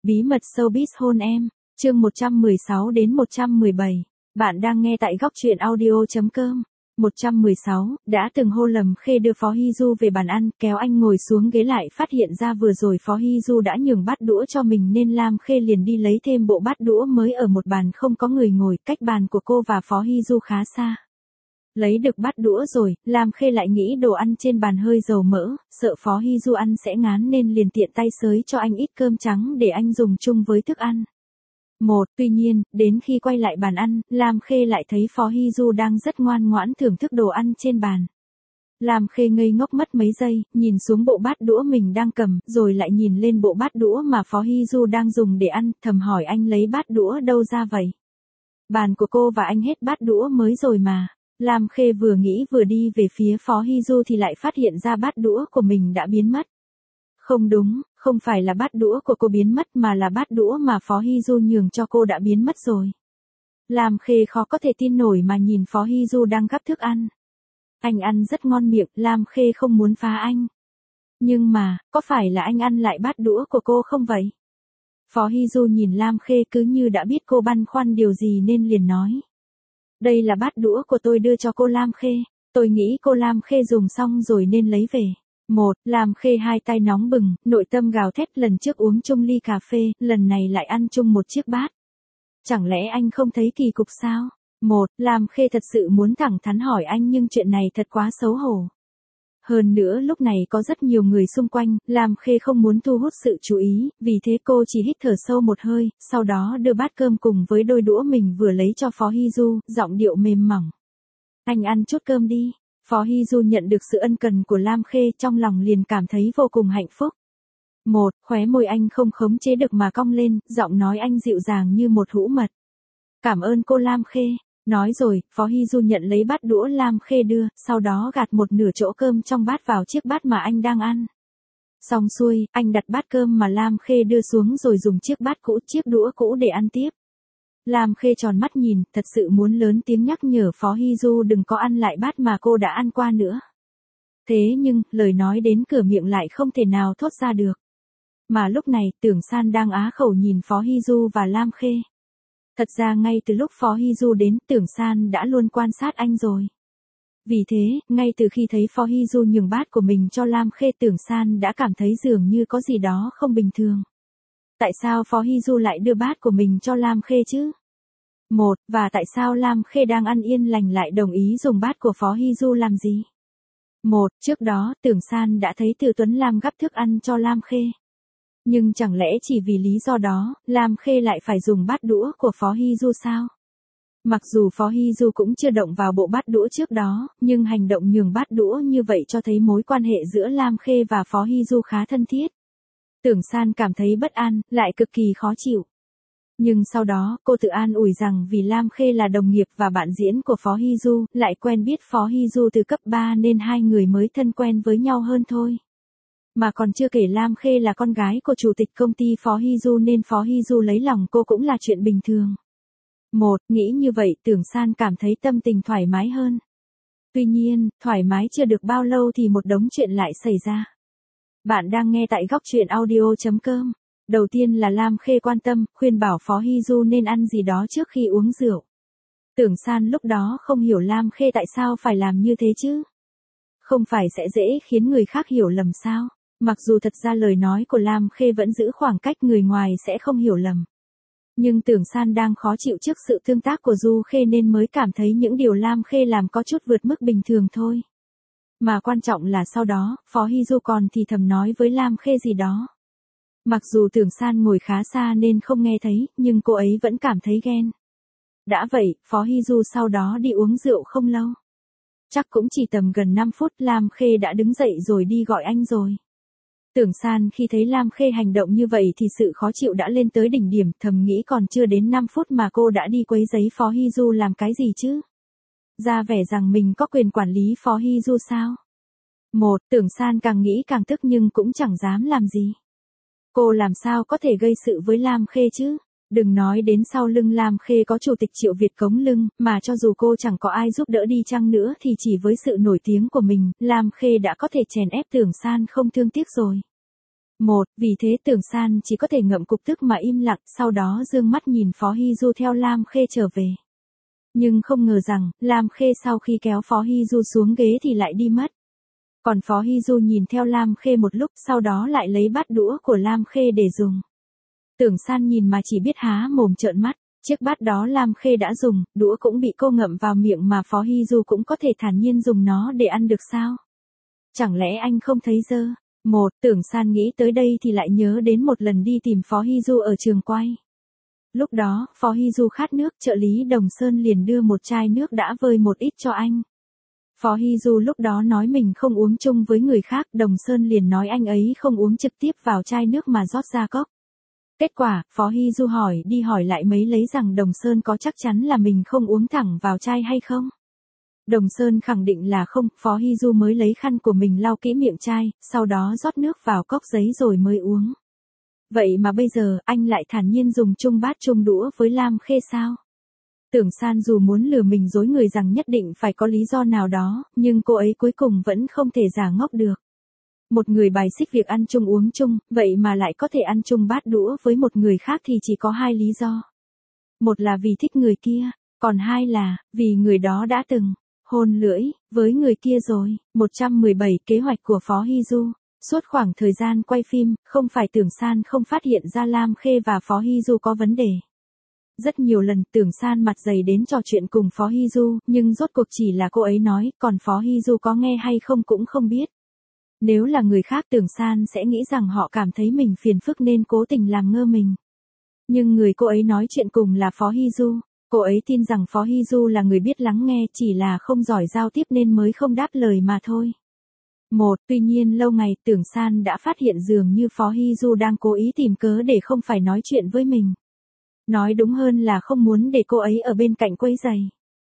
Bí mật showbiz hôn em, chương 116 đến 117. Bạn đang nghe tại góc truyện audio.com. 116, đã từng hô Lâm Khê đưa Phó Hy Du về bàn ăn, kéo anh ngồi xuống ghế lại phát hiện ra vừa rồi Phó Hy Du đã nhường bát đũa cho mình nên Lam Khê liền đi lấy thêm bộ bát đũa mới ở một bàn không có người ngồi, cách bàn của cô và Phó Hy Du khá xa. Lấy được bát đũa rồi, Lam Khê lại nghĩ đồ ăn trên bàn hơi dầu mỡ, sợ Phó Hy Du ăn sẽ ngán nên liền tiện tay xới cho anh ít cơm trắng để anh dùng chung với thức ăn. Tuy nhiên, đến khi quay lại bàn ăn, Lam Khê lại thấy Phó Hy Du đang rất ngoan ngoãn thưởng thức đồ ăn trên bàn. Lam Khê ngây ngốc mất mấy giây, nhìn xuống bộ bát đũa mình đang cầm, rồi lại nhìn lên bộ bát đũa mà Phó Hy Du đang dùng để ăn, thầm hỏi anh lấy bát đũa đâu ra vậy? Bàn của cô và anh hết bát đũa mới rồi mà. Lam Khê vừa nghĩ vừa đi về phía Phó Hy Du thì lại phát hiện ra bát đũa của mình đã biến mất. Không đúng, không phải là bát đũa của cô biến mất mà là bát đũa mà Phó Hy Du nhường cho cô đã biến mất rồi. Lam Khê khó có thể tin nổi mà nhìn Phó Hy Du đang gắp thức ăn. Anh ăn rất ngon miệng, Lam Khê không muốn phá anh. Nhưng mà, có phải là anh ăn lại bát đũa của cô không vậy? Phó Hy Du nhìn Lam Khê cứ như đã biết cô băn khoăn điều gì nên liền nói. Đây là bát đũa của tôi đưa cho cô Lam Khê, tôi nghĩ cô Lam Khê dùng xong rồi nên lấy về. Lam Khê hai tay nóng bừng, nội tâm gào thét, lần trước uống chung ly cà phê, lần này lại ăn chung một chiếc bát. Chẳng lẽ anh không thấy kỳ cục sao? Lam Khê thật sự muốn thẳng thắn hỏi anh nhưng chuyện này thật quá xấu hổ. Hơn nữa lúc này có rất nhiều người xung quanh, Lam Khê không muốn thu hút sự chú ý, vì thế cô chỉ hít thở sâu một hơi, sau đó đưa bát cơm cùng với đôi đũa mình vừa lấy cho Phó Hy Du, giọng điệu mềm mỏng. Anh ăn chút cơm đi. Phó Hy Du nhận được sự ân cần của Lam Khê trong lòng liền cảm thấy vô cùng hạnh phúc. Khóe môi anh không khống chế được mà cong lên, giọng nói anh dịu dàng như một hũ mật. Cảm ơn cô Lam Khê. Nói rồi, Phó Hy Du nhận lấy bát đũa Lam Khê đưa, sau đó gạt một nửa chỗ cơm trong bát vào chiếc bát mà anh đang ăn. Xong xuôi, anh đặt bát cơm mà Lam Khê đưa xuống rồi dùng chiếc bát cũ, chiếc đũa cũ để ăn tiếp. Lam Khê tròn mắt nhìn, thật sự muốn lớn tiếng nhắc nhở Phó Hy Du đừng có ăn lại bát mà cô đã ăn qua nữa. Thế nhưng, lời nói đến cửa miệng lại không thể nào thốt ra được. Mà lúc này, Tưởng San đang á khẩu nhìn Phó Hy Du và Lam Khê. Thật ra ngay từ lúc Phó Hy Du đến, Tưởng San đã luôn quan sát anh rồi. Vì thế, ngay từ khi thấy Phó Hy Du nhường bát của mình cho Lam Khê, Tưởng San đã cảm thấy dường như có gì đó không bình thường. Tại sao Phó Hy Du lại đưa bát của mình cho Lam Khê chứ? Và tại sao Lam Khê đang ăn yên lành lại đồng ý dùng bát của Phó Hy Du làm gì? Trước đó, Tưởng San đã thấy Từ Tuấn Lam gắp thức ăn cho Lam Khê. Nhưng chẳng lẽ chỉ vì lý do đó, Lam Khê lại phải dùng bát đũa của Phó Hy Du sao? Mặc dù Phó Hy Du cũng chưa động vào bộ bát đũa trước đó, nhưng hành động nhường bát đũa như vậy cho thấy mối quan hệ giữa Lam Khê và Phó Hy Du khá thân thiết. Tưởng San cảm thấy bất an, lại cực kỳ khó chịu. Nhưng sau đó, cô tự an ủi rằng vì Lam Khê là đồng nghiệp và bạn diễn của Phó Hy Du, lại quen biết Phó Hy Du từ cấp 3 nên hai người mới thân quen với nhau hơn thôi. Mà còn chưa kể Lam Khê là con gái của chủ tịch công ty Phó Hy Du nên Phó Hy Du lấy lòng cô cũng là chuyện bình thường. Nghĩ như vậy Tưởng San cảm thấy tâm tình thoải mái hơn. Tuy nhiên, thoải mái chưa được bao lâu thì một đống chuyện lại xảy ra. Bạn đang nghe tại góc truyện audio.com. Đầu tiên là Lam Khê quan tâm, khuyên bảo Phó Hy Du nên ăn gì đó trước khi uống rượu. Tưởng San lúc đó không hiểu Lam Khê tại sao phải làm như thế chứ. Không phải sẽ dễ khiến người khác hiểu lầm sao? Mặc dù thật ra lời nói của Lam Khê vẫn giữ khoảng cách người ngoài sẽ không hiểu lầm. Nhưng Tưởng San đang khó chịu trước sự tương tác của Du Khê nên mới cảm thấy những điều Lam Khê làm có chút vượt mức bình thường thôi. Mà quan trọng là sau đó, Phó Hy Du còn thì thầm nói với Lam Khê gì đó. Mặc dù Tưởng San ngồi khá xa nên không nghe thấy, nhưng cô ấy vẫn cảm thấy ghen. Đã vậy, Phó Hy Du sau đó đi uống rượu không lâu. Chắc cũng chỉ tầm gần 5 phút Lam Khê đã đứng dậy rồi đi gọi anh rồi. Tưởng San khi thấy Lam Khê hành động như vậy thì sự khó chịu đã lên tới đỉnh điểm, thầm nghĩ còn chưa đến 5 phút mà cô đã đi quấy rầy Phó Hy Du làm cái gì chứ? Ra vẻ rằng mình có quyền quản lý Phó Hy Du sao? Tưởng San càng nghĩ càng tức nhưng cũng chẳng dám làm gì. Cô làm sao có thể gây sự với Lam Khê chứ? Đừng nói đến sau lưng Lam Khê có chủ tịch Triệu Việt cống lưng, mà cho dù cô chẳng có ai giúp đỡ đi chăng nữa thì chỉ với sự nổi tiếng của mình, Lam Khê đã có thể chèn ép Tưởng San không thương tiếc rồi. Vì thế Tưởng San chỉ có thể ngậm cục tức mà im lặng, sau đó dương mắt nhìn Phó Hy Du theo Lam Khê trở về. Nhưng không ngờ rằng, Lam Khê sau khi kéo Phó Hy Du xuống ghế thì lại đi mất. Còn Phó Hy Du nhìn theo Lam Khê một lúc, sau đó lại lấy bát đũa của Lam Khê để dùng. Tưởng San nhìn mà chỉ biết há mồm trợn mắt, chiếc bát đó Lam Khê đã dùng, đũa cũng bị cô ngậm vào miệng mà Phó Hy Du cũng có thể thản nhiên dùng nó để ăn được sao? Chẳng lẽ anh không thấy dơ? Tưởng San nghĩ tới đây thì lại nhớ đến một lần đi tìm Phó Hy Du ở trường quay. Lúc đó, Phó Hy Du khát nước, trợ lý Đồng Sơn liền đưa một chai nước đã vơi một ít cho anh. Phó Hy Du lúc đó nói mình không uống chung với người khác, Đồng Sơn liền nói anh ấy không uống trực tiếp vào chai nước mà rót ra cốc. Kết quả, Phó Hy Du hỏi đi hỏi lại mấy lấy rằng Đồng Sơn có chắc chắn là mình không uống thẳng vào chai hay không? Đồng Sơn khẳng định là không, Phó Hy Du mới lấy khăn của mình lau kỹ miệng chai, sau đó rót nước vào cốc giấy rồi mới uống. Vậy mà bây giờ, anh lại thản nhiên dùng chung bát chung đũa với Lam Khê sao? Tưởng San dù muốn lừa mình dối người rằng nhất định phải có lý do nào đó, nhưng cô ấy cuối cùng vẫn không thể giả ngốc được. Một người bài xích việc ăn chung uống chung, vậy mà lại có thể ăn chung bát đũa với một người khác thì chỉ có hai lý do. Một là vì thích người kia, còn hai là, vì người đó đã từng hôn lưỡi với người kia rồi. 117 Kế hoạch của Phó Hy Du. Suốt khoảng thời gian quay phim, không phải Tưởng San không phát hiện ra Lam Khê và Phó Hy Du có vấn đề. Rất nhiều lần Tưởng San mặt dày đến trò chuyện cùng Phó Hy Du, nhưng rốt cuộc chỉ là cô ấy nói, còn Phó Hy Du có nghe hay không cũng không biết. Nếu là người khác Tưởng San sẽ nghĩ rằng họ cảm thấy mình phiền phức nên cố tình làm ngơ mình. Nhưng người cô ấy nói chuyện cùng là Phó Hy Du. Cô ấy tin rằng Phó Hy Du là người biết lắng nghe, chỉ là không giỏi giao tiếp nên mới không đáp lời mà thôi. Tuy nhiên lâu ngày Tưởng San đã phát hiện dường như Phó Hy Du đang cố ý tìm cớ để không phải nói chuyện với mình. Nói đúng hơn là không muốn để cô ấy ở bên cạnh quấy rầy.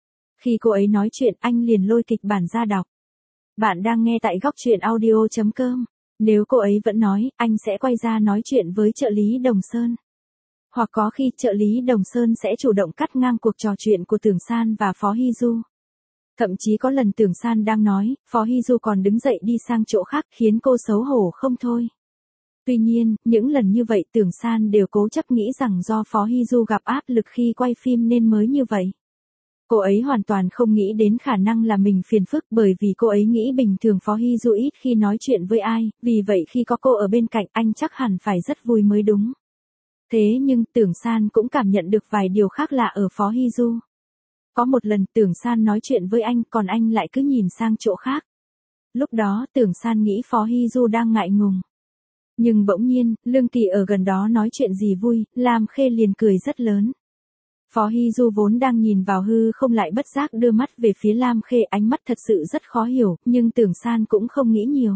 Khi cô ấy nói chuyện anh liền lôi kịch bản ra đọc. Bạn đang nghe tại góc truyện audio.com. Nếu cô ấy vẫn nói, anh sẽ quay ra nói chuyện với trợ lý Đồng Sơn. Hoặc có khi trợ lý Đồng Sơn sẽ chủ động cắt ngang cuộc trò chuyện của Tưởng San và Phó Hy Du. Thậm chí có lần Tưởng San đang nói, Phó Hy Du còn đứng dậy đi sang chỗ khác khiến cô xấu hổ không thôi. Tuy nhiên, những lần như vậy Tưởng San đều cố chấp nghĩ rằng do Phó Hy Du gặp áp lực khi quay phim nên mới như vậy. Cô ấy hoàn toàn không nghĩ đến khả năng là mình phiền phức bởi vì cô ấy nghĩ bình thường Phó Hy Du ít khi nói chuyện với ai, vì vậy khi có cô ở bên cạnh anh chắc hẳn phải rất vui mới đúng. Thế nhưng Tưởng San cũng cảm nhận được vài điều khác lạ ở Phó Hy Du. Có một lần Tưởng San nói chuyện với anh còn anh lại cứ nhìn sang chỗ khác. Lúc đó Tưởng San nghĩ Phó Hy Du đang ngại ngùng. Nhưng bỗng nhiên, Lương Kỳ ở gần đó nói chuyện gì vui, Lam Khê liền cười rất lớn. Phó Hy Du vốn đang nhìn vào hư không lại bất giác đưa mắt về phía Lam Khê, ánh mắt thật sự rất khó hiểu, nhưng Tưởng San cũng không nghĩ nhiều.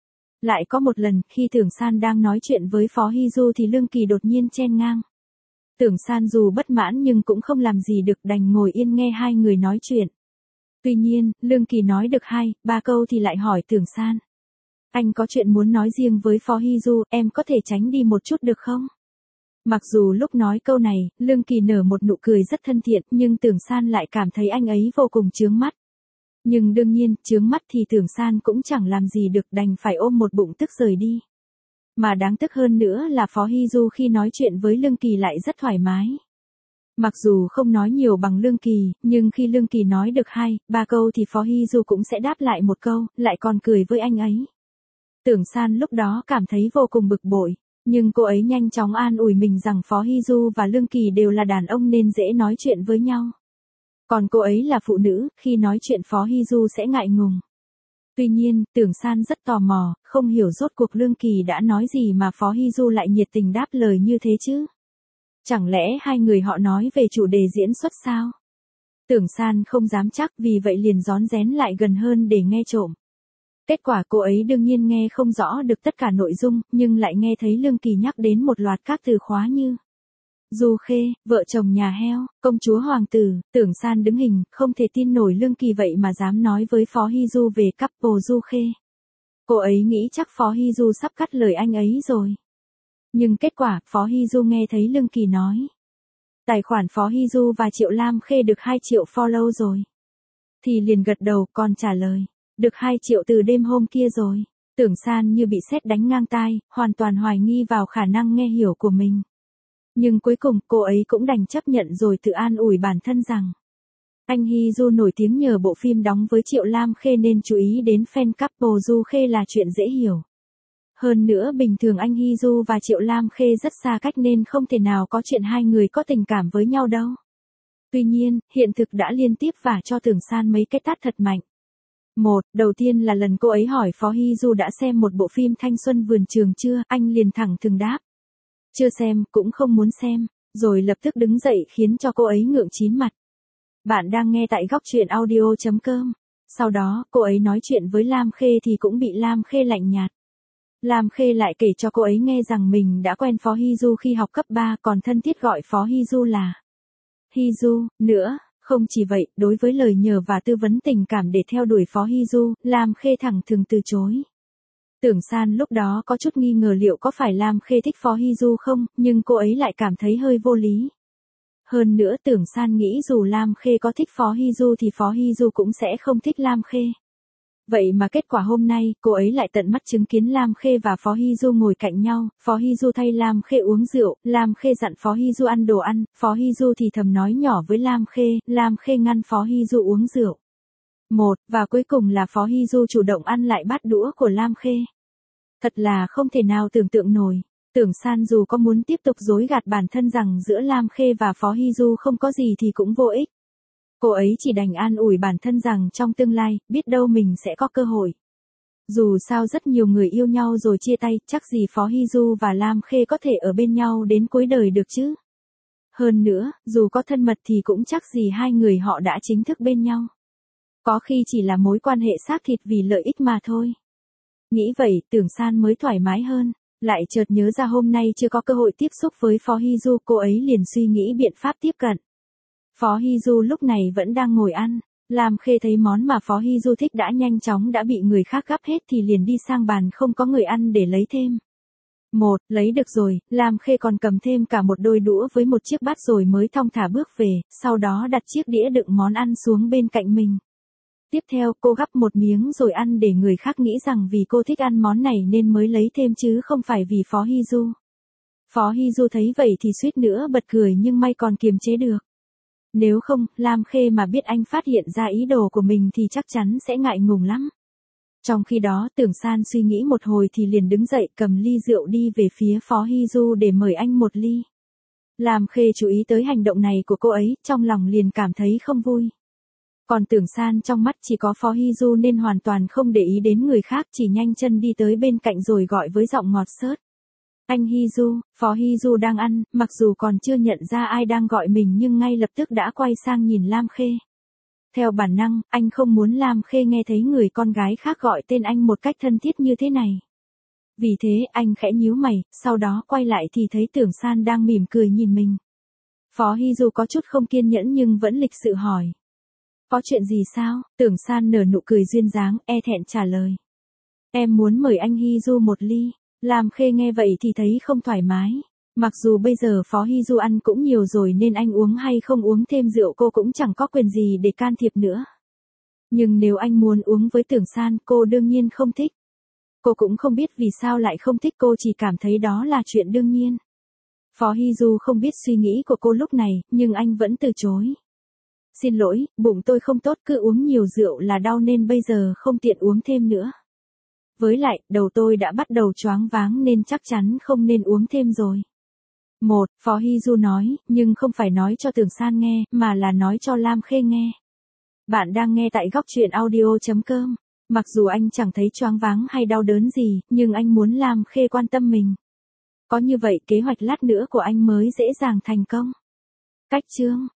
Lại có một lần, khi Tưởng San đang nói chuyện với Phó Hy Du thì Lương Kỳ đột nhiên chen ngang. Tưởng San dù bất mãn nhưng cũng không làm gì được, đành ngồi yên nghe hai người nói chuyện. Tuy nhiên, Lương Kỳ nói được 2-3 câu thì lại hỏi Tưởng San. Anh có chuyện muốn nói riêng với Phó Hy Du, em có thể tránh đi một chút được không? Mặc dù lúc nói câu này, Lương Kỳ nở một nụ cười rất thân thiện, nhưng Tưởng San lại cảm thấy anh ấy vô cùng chướng mắt. Nhưng đương nhiên, chướng mắt thì Tưởng San cũng chẳng làm gì được, đành phải ôm một bụng tức rời đi. Mà đáng tức hơn nữa là Phó Hy Du khi nói chuyện với Lương Kỳ lại rất thoải mái. Mặc dù không nói nhiều bằng Lương Kỳ, nhưng khi Lương Kỳ nói được 2-3 câu thì Phó Hy Du cũng sẽ đáp lại một câu, lại còn cười với anh ấy. Tưởng San lúc đó cảm thấy vô cùng bực bội, nhưng cô ấy nhanh chóng an ủi mình rằng Phó Hy Du và Lương Kỳ đều là đàn ông nên dễ nói chuyện với nhau. Còn cô ấy là phụ nữ, khi nói chuyện Phó Hy Du sẽ ngại ngùng. Tuy nhiên, Tưởng San rất tò mò, không hiểu rốt cuộc Lương Kỳ đã nói gì mà Phó Hy Du lại nhiệt tình đáp lời như thế chứ. Chẳng lẽ hai người họ nói về chủ đề diễn xuất sao? Tưởng San không dám chắc, vì vậy liền rón rén lại gần hơn để nghe trộm. Kết quả cô ấy đương nhiên nghe không rõ được tất cả nội dung, nhưng lại nghe thấy Lương Kỳ nhắc đến một loạt các từ khóa như Du Khê, vợ chồng nhà heo, công chúa hoàng tử. Tưởng San đứng hình, không thể tin nổi Lương Kỳ vậy mà dám nói với Phó Hy Du về couple Du Khê. Cô ấy nghĩ chắc Phó Hy Du sắp cắt lời anh ấy rồi. Nhưng kết quả, Phó Hy Du nghe thấy Lương Kỳ nói. Tài khoản Phó Hy Du và Triệu Lam Khê được 2 triệu follow rồi. Thì liền gật đầu, còn trả lời. Được 2 triệu từ đêm hôm kia rồi. Tưởng San như bị sét đánh ngang tai, hoàn toàn hoài nghi vào khả năng nghe hiểu của mình. Nhưng cuối cùng cô ấy cũng đành chấp nhận rồi tự an ủi bản thân rằng anh Hy Du nổi tiếng nhờ bộ phim đóng với Triệu Lam Khê nên chú ý đến fan couple Du Khê là chuyện dễ hiểu. Hơn nữa bình thường anh Hy Du và Triệu Lam Khê rất xa cách nên không thể nào có chuyện hai người có tình cảm với nhau đâu. Tuy nhiên, hiện thực đã liên tiếp vả cho Tưởng San mấy cái tát thật mạnh. Đầu tiên là lần cô ấy hỏi Phó Hy Du đã xem một bộ phim Thanh Xuân Vườn Trường chưa, anh liền thẳng thừng đáp. Chưa xem, cũng không muốn xem, rồi lập tức đứng dậy khiến cho cô ấy ngượng chín mặt. Bạn đang nghe tại góc truyện audio.com. Sau đó, cô ấy nói chuyện với Lam Khê thì cũng bị Lam Khê lạnh nhạt. Lam Khê lại kể cho cô ấy nghe rằng mình đã quen Phó Hy Du khi học cấp 3 còn thân thiết gọi Phó Hy Du là Hy Du, nữa. Không chỉ vậy, đối với lời nhờ và tư vấn tình cảm để theo đuổi Phó Hy Du, Lam Khê thẳng thừng từ chối. Tưởng San lúc đó có chút nghi ngờ liệu có phải Lam Khê thích Phó Hy Du không, nhưng cô ấy lại cảm thấy hơi vô lý. Hơn nữa Tưởng San nghĩ dù Lam Khê có thích Phó Hy Du thì Phó Hy Du cũng sẽ không thích Lam Khê. Vậy mà kết quả hôm nay, cô ấy lại tận mắt chứng kiến Lam Khê và Phó Hy Du ngồi cạnh nhau, Phó Hy Du thay Lam Khê uống rượu, Lam Khê dặn Phó Hy Du ăn đồ ăn, Phó Hy Du thì thầm nói nhỏ với Lam Khê ngăn Phó Hy Du uống rượu. Và cuối cùng là Phó Hy Du chủ động ăn lại bát đũa của Lam Khê. Thật là không thể nào tưởng tượng nổi. Tưởng San dù có muốn tiếp tục dối gạt bản thân rằng giữa Lam Khê và Phó Hy Du không có gì thì cũng vô ích. Cô ấy chỉ đành an ủi bản thân rằng trong tương lai, biết đâu mình sẽ có cơ hội. Dù sao rất nhiều người yêu nhau rồi chia tay, chắc gì Phó Hy Du và Lam Khê có thể ở bên nhau đến cuối đời được chứ. Hơn nữa, dù có thân mật thì cũng chắc gì hai người họ đã chính thức bên nhau. Có khi chỉ là mối quan hệ xác thịt vì lợi ích mà thôi. Nghĩ vậy, Tưởng San mới thoải mái hơn. Lại chợt nhớ ra hôm nay chưa có cơ hội tiếp xúc với Phó Hy Du, cô ấy liền suy nghĩ biện pháp tiếp cận. Phó Hy Du lúc này vẫn đang ngồi ăn. Lam Khê thấy món mà Phó Hy Du thích đã bị người khác gắp hết thì liền đi sang bàn không có người ăn để lấy thêm. Lấy được rồi, Lam Khê còn cầm thêm cả một đôi đũa với một chiếc bát rồi mới thong thả bước về, sau đó đặt chiếc đĩa đựng món ăn xuống bên cạnh mình. Tiếp theo cô gắp một miếng rồi ăn để người khác nghĩ rằng vì cô thích ăn món này nên mới lấy thêm chứ không phải vì Phó Hy Du. Phó Hy Du thấy vậy thì suýt nữa bật cười nhưng may còn kiềm chế được. Nếu không, Lam Khê mà biết anh phát hiện ra ý đồ của mình thì chắc chắn sẽ ngại ngùng lắm. Trong khi đó Tưởng San suy nghĩ một hồi thì liền đứng dậy cầm ly rượu đi về phía Phó Hy Du để mời anh một ly. Lam Khê chú ý tới hành động này của cô ấy, trong lòng liền cảm thấy không vui. Còn Tưởng San trong mắt chỉ có Phó Hy Du nên hoàn toàn không để ý đến người khác, chỉ nhanh chân đi tới bên cạnh rồi gọi với giọng ngọt xớt. Anh Hy Du. Phó Hy Du đang ăn, mặc dù còn chưa nhận ra ai đang gọi mình nhưng ngay lập tức đã quay sang nhìn Lam Khê. Theo bản năng, anh không muốn Lam Khê nghe thấy người con gái khác gọi tên anh một cách thân thiết như thế này. Vì thế anh khẽ nhíu mày, sau đó quay lại thì thấy Tưởng San đang mỉm cười nhìn mình. Phó Hy Du có chút không kiên nhẫn nhưng vẫn lịch sự hỏi. Có chuyện gì sao? Tưởng San nở nụ cười duyên dáng, e thẹn trả lời. Em muốn mời anh Hy Du một ly. Lam Khê nghe vậy thì thấy không thoải mái. Mặc dù bây giờ Phó Hy Du ăn cũng nhiều rồi nên anh uống hay không uống thêm rượu cô cũng chẳng có quyền gì để can thiệp nữa. Nhưng nếu anh muốn uống với Tưởng San, cô đương nhiên không thích. Cô cũng không biết vì sao lại không thích, cô chỉ cảm thấy đó là chuyện đương nhiên. Phó Hy Du không biết suy nghĩ của cô lúc này, nhưng anh vẫn từ chối. Xin lỗi, bụng tôi không tốt, cứ uống nhiều rượu là đau nên bây giờ không tiện uống thêm nữa. Với lại, đầu tôi đã bắt đầu choáng váng nên chắc chắn không nên uống thêm rồi. Phó Hy Du nói, nhưng không phải nói cho Tưởng San nghe, mà là nói cho Lam Khê nghe. Bạn đang nghe tại góc truyện audio.com. Mặc dù anh chẳng thấy choáng váng hay đau đớn gì, nhưng anh muốn Lam Khê quan tâm mình. Có như vậy kế hoạch lát nữa của anh mới dễ dàng thành công. Cách chương